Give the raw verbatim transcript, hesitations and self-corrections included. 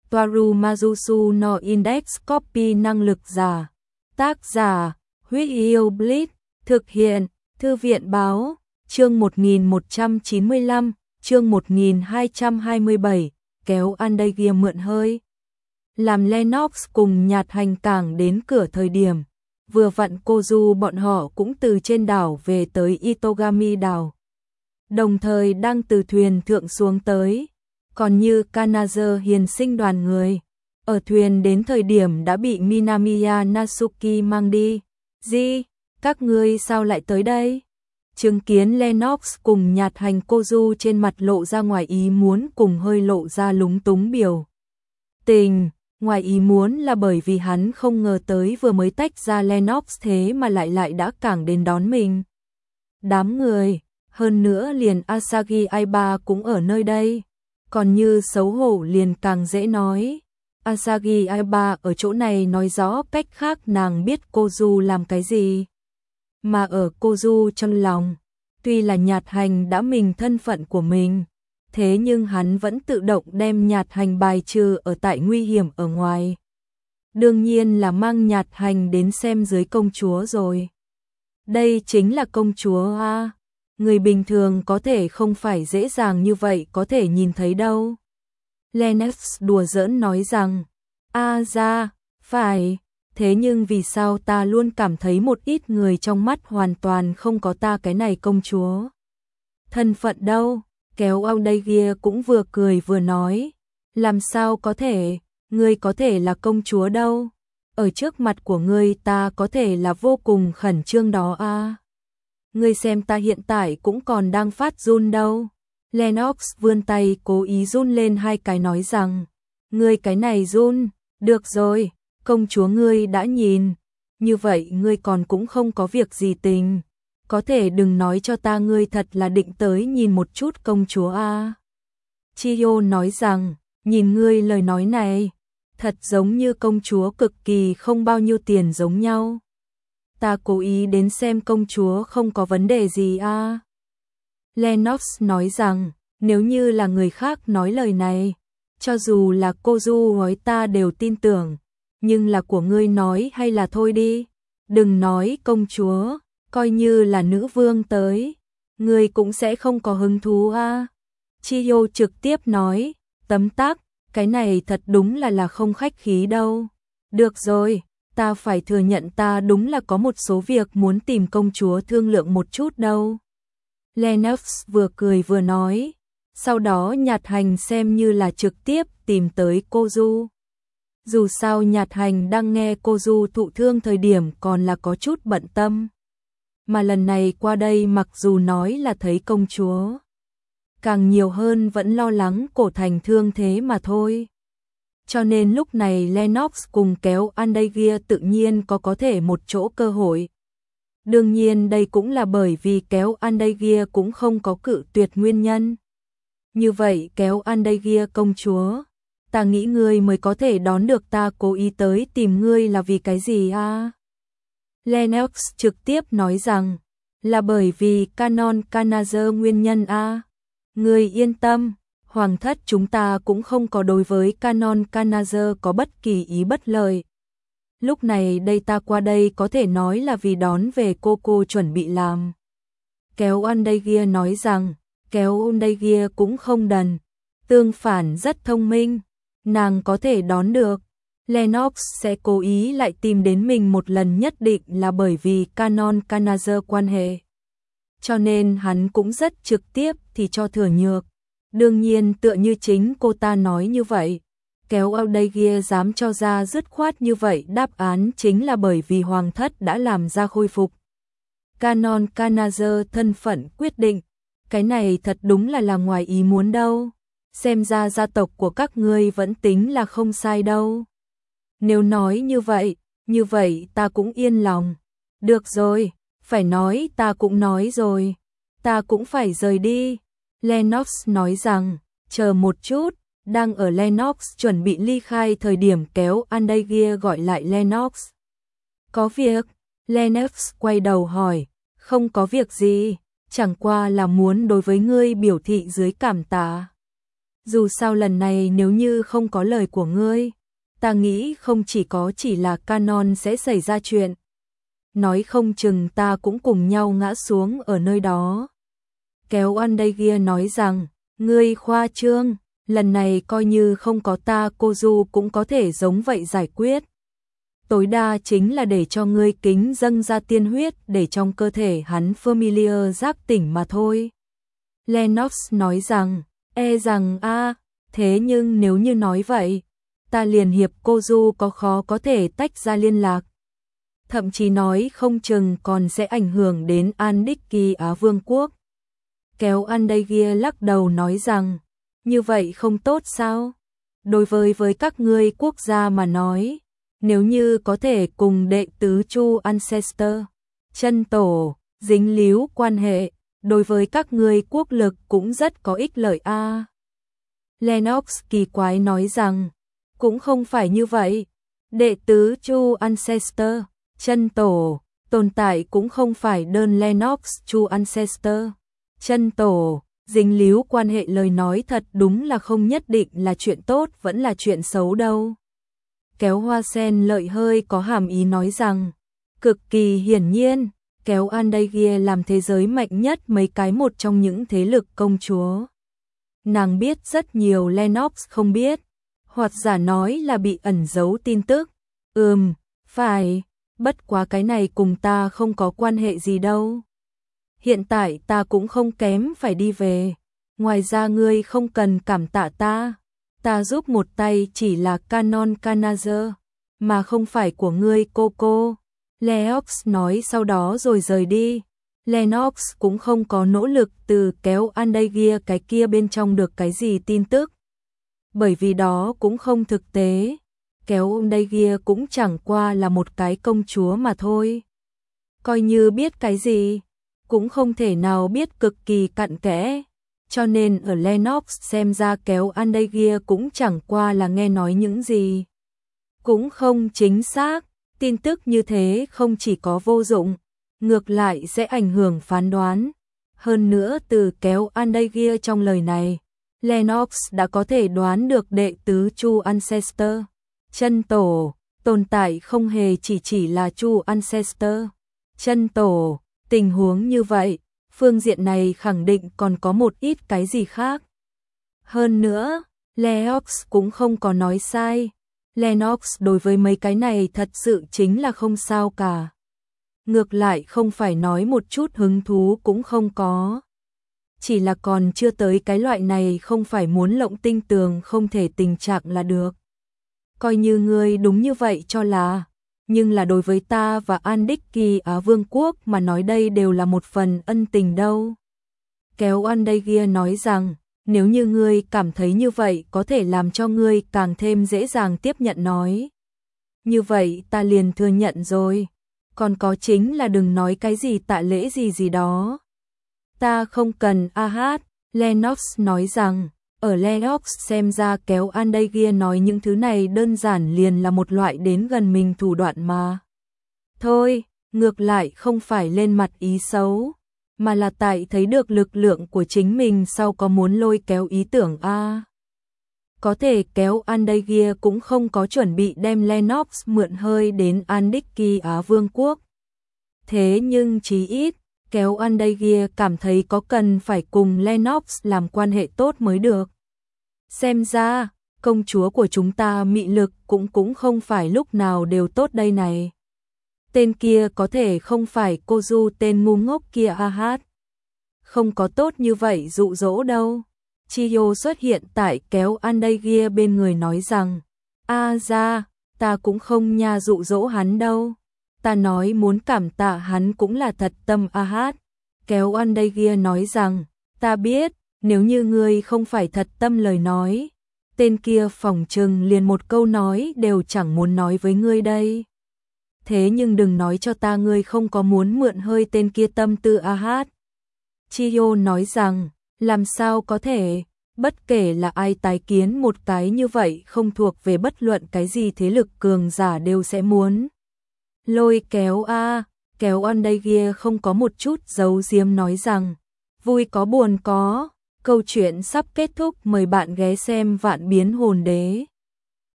Toaru Majusu no Index Copy năng lực giả. Tác giả, Huyết Yêu Blitz, thực hiện, Thư viện Báo, chương một nghìn một trăm chín mươi lăm, chương một nghìn hai trăm hai mươi bảy, kéo Andagia mượn hơi. Làm Lennox cùng Nhạt Hành cảng đến cửa thời điểm, vừa vặn Kozu bọn họ cũng từ trên đảo về tới Itogami đảo. Đồng thời đang từ thuyền thượng xuống tới, còn như Kanazo hiền sinh đoàn người. Ở thuyền đến thời điểm đã bị Minamiya Natsuki mang đi. Gì? Các ngươi sao lại tới đây? Chứng kiến Lennox cùng Nhạt Hành, Kozu trên mặt lộ ra ngoài ý muốn cùng hơi lộ ra lúng túng biểu tình. Ngoài ý muốn là bởi vì hắn không ngờ tới vừa mới tách ra Lennox thế mà lại lại đã cảng đến đón mình. Đám người, hơn nữa liền Asagi Aiba cũng ở nơi đây. Còn như xấu hổ liền càng dễ nói. Asagi Aiba ở chỗ này nói rõ cách khác nàng biết Kozu làm cái gì. Mà ở Kozu trong lòng, tuy là Nhạt Hành đã mình thân phận của mình, thế nhưng hắn vẫn tự động đem Nhạt Hành bài trừ ở tại nguy hiểm ở ngoài. Đương nhiên là mang Nhạt Hành đến xem dưới công chúa rồi. Đây chính là công chúa a, người bình thường có thể không phải dễ dàng như vậy có thể nhìn thấy đâu. Lennox đùa giỡn nói rằng, a ra, phải, thế nhưng vì sao ta luôn cảm thấy một ít người trong mắt hoàn toàn không có ta cái này công chúa. Thân phận đâu? Kéo Andagia cũng vừa cười vừa nói, làm sao có thể, ngươi có thể là công chúa đâu, ở trước mặt của ngươi ta có thể là vô cùng khẩn trương đó a. À. Ngươi xem ta hiện tại cũng còn đang phát run đâu. Lennox vươn tay cố ý run lên hai cái nói rằng, ngươi cái này run, được rồi, công chúa ngươi đã nhìn, như vậy ngươi còn cũng không có việc gì tình. Có thể đừng nói cho ta ngươi thật là định tới nhìn một chút công chúa a. À. Chiyo nói rằng, nhìn ngươi lời nói này, thật giống như công chúa cực kỳ không bao nhiêu tiền giống nhau. Ta cố ý đến xem công chúa không có vấn đề gì a. À. Lennox nói rằng, nếu như là người khác nói lời này, cho dù là Kozu nói ta đều tin tưởng, nhưng là của ngươi nói hay là thôi đi, đừng nói công chúa. Coi như là nữ vương tới, người cũng sẽ không có hứng thú a. À. Chiyo trực tiếp nói, tấm tắc, cái này thật đúng là là không khách khí đâu. Được rồi, ta phải thừa nhận ta đúng là có một số việc muốn tìm công chúa thương lượng một chút đâu. Lennox vừa cười vừa nói, sau đó Nhạt Hành xem như là trực tiếp tìm tới Kozu. Dù sao Nhạt Hành đang nghe Kozu thụ thương thời điểm còn là có chút bận tâm. Mà lần này qua đây mặc dù nói là thấy công chúa, càng nhiều hơn vẫn lo lắng cổ thành thương thế mà thôi. Cho nên lúc này Lennox cùng kéo Andagia tự nhiên có có thể một chỗ cơ hội. Đương nhiên đây cũng là bởi vì kéo Andagia cũng không có cự tuyệt nguyên nhân. Như vậy kéo Andagia công chúa, ta nghĩ ngươi mới có thể đón được ta cố ý tới tìm ngươi là vì cái gì a? À? Lennox trực tiếp nói rằng, là bởi vì Canon Kanazo nguyên nhân a. À. Ngươi yên tâm, hoàng thất chúng ta cũng không có đối với Canon Kanazo có bất kỳ ý bất lợi. Lúc này đây ta qua đây có thể nói là vì đón về cô cô chuẩn bị làm. Kéo Andagia nói rằng, kéo Andagia cũng không đần, tương phản rất thông minh, nàng có thể đón được. Lennox sẽ cố ý lại tìm đến mình một lần nhất định là bởi vì Canon Kanazo quan hệ. Cho nên hắn cũng rất trực tiếp thì cho thừa nhược. Đương nhiên tựa như chính cô ta nói như vậy. Kéo Andagia dám cho ra dứt khoát như vậy đáp án chính là bởi vì hoàng thất đã làm ra khôi phục. Canon Kanazo thân phận quyết định. Cái này thật đúng là là ngoài ý muốn đâu. Xem ra gia tộc của các ngươi vẫn tính là không sai đâu. Nếu nói như vậy, như vậy ta cũng yên lòng. Được rồi, phải nói ta cũng nói rồi. Ta cũng phải rời đi. Lennox nói rằng, chờ một chút, đang ở Lennox chuẩn bị ly khai thời điểm kéo Andagia gọi lại Lennox. Có việc, Lennox quay đầu hỏi, không có việc gì, chẳng qua là muốn đối với ngươi biểu thị dưới cảm tạ. Dù sao lần này nếu như không có lời của ngươi, ta nghĩ không chỉ có chỉ là Canon sẽ xảy ra chuyện. Nói không chừng ta cũng cùng nhau ngã xuống ở nơi đó. Kéo Andagia nói rằng, ngươi khoa trương, lần này coi như không có ta Kozu cũng có thể giống vậy giải quyết. Tối đa chính là để cho ngươi kính dâng ra tiên huyết để trong cơ thể hắn Familiar giác tỉnh mà thôi. Lennox nói rằng, e rằng a thế nhưng nếu như nói vậy, ta liền hiệp Kozu có khó có thể tách ra liên lạc. Thậm chí nói không chừng còn sẽ ảnh hưởng đến Andiki Á Vương quốc. Kéo Andagia lắc đầu nói rằng, như vậy không tốt sao? Đối với với các ngươi quốc gia mà nói, nếu như có thể cùng đệ tứ Chu Ancestor, chân tổ, dính líu quan hệ, đối với các ngươi quốc lực cũng rất có ích lợi a. À. Lennox kỳ quái nói rằng, cũng không phải như vậy. Đệ tứ Chu Ancestor, chân tổ, tồn tại cũng không phải đơn Lennox Chu Ancestor, chân tổ, dính líu quan hệ lời nói thật đúng là không nhất định là chuyện tốt vẫn là chuyện xấu đâu. Kéo Hoa Sen lợi hơi có hàm ý nói rằng, cực kỳ hiển nhiên, kéo Andagia làm thế giới mạnh nhất mấy cái một trong những thế lực công chúa. Nàng biết rất nhiều Lennox không biết, hoặc giả nói là bị ẩn giấu tin tức. Ừm, phải, bất quá cái này cùng ta không có quan hệ gì đâu. Hiện tại ta cũng không kém phải đi về, ngoài ra ngươi không cần cảm tạ ta. Ta giúp một tay chỉ là Canon Canazer, mà không phải của ngươi cô cô. Lennox nói sau đó rồi rời đi. Lennox cũng không có nỗ lực từ kéo Andagia cái kia bên trong được cái gì tin tức. Bởi vì đó cũng không thực tế. Kéo Andagia cũng chẳng qua là một cái công chúa mà thôi. Coi như biết cái gì, cũng không thể nào biết cực kỳ cặn kẽ. Cho nên ở Lennox xem ra kéo Andagia cũng chẳng qua là nghe nói những gì. Cũng không chính xác, tin tức như thế không chỉ có vô dụng, ngược lại sẽ ảnh hưởng phán đoán. Hơn nữa từ kéo Andagia trong lời này, Lennox đã có thể đoán được đệ tứ Chu Ancestor, chân tổ, tồn tại không hề chỉ chỉ là Chu Ancestor, chân tổ, tình huống như vậy. Phương diện này khẳng định còn có một ít cái gì khác. Hơn nữa, Lennox cũng không có nói sai. Lennox đối với mấy cái này thật sự chính là không sao cả. Ngược lại không phải nói một chút hứng thú cũng không có. Chỉ là còn chưa tới cái loại này không phải muốn lộng tinh tường không thể tình trạng là được. Coi như ngươi đúng như vậy cho là. Nhưng là đối với ta và Andiki Á Vương quốc mà nói đây đều là một phần ân tình đâu. Kéo Andagia nói rằng, nếu như ngươi cảm thấy như vậy có thể làm cho ngươi càng thêm dễ dàng tiếp nhận nói. Như vậy ta liền thừa nhận rồi. Còn có chính là đừng nói cái gì tạ lễ gì gì đó. Ta không cần a hát, Lennox nói rằng. Ở Lennox xem ra kéo Andagia nói những thứ này đơn giản liền là một loại đến gần mình thủ đoạn mà. Thôi, ngược lại không phải lên mặt ý xấu, mà là tại thấy được lực lượng của chính mình sau có muốn lôi kéo ý tưởng a. Có thể kéo Andagia cũng không có chuẩn bị đem Lennox mượn hơi đến Andiki Á Vương quốc. Thế nhưng chí ít, kéo Andagia cảm thấy có cần phải cùng Lennox làm quan hệ tốt mới được. Xem ra, công chúa của chúng ta mị lực cũng cũng không phải lúc nào đều tốt đây này. Tên kia có thể không phải cô Du tên ngu ngốc kia a hát. Không có tốt như vậy dụ dỗ đâu. Chiyo xuất hiện tại kéo Andagia bên người nói rằng, a ra, ta cũng không nha dụ dỗ hắn đâu. Ta nói muốn cảm tạ hắn cũng là thật tâm a hát. Kéo Andagia nói rằng, ta biết, nếu như ngươi không phải thật tâm lời nói, tên kia phỏng chừng liền một câu nói đều chẳng muốn nói với ngươi đây. Thế nhưng đừng nói cho ta ngươi không có muốn mượn hơi tên kia tâm tư a hát. Chiyo nói rằng, làm sao có thể, bất kể là ai tái kiến một cái như vậy không thuộc về bất luận cái gì thế lực cường giả đều sẽ muốn. Lôi kéo a, kéo Andagia không có một chút giấu giếm nói rằng, vui có buồn có, câu chuyện sắp kết thúc, mời bạn ghé xem Vạn Biến Hồn Đế.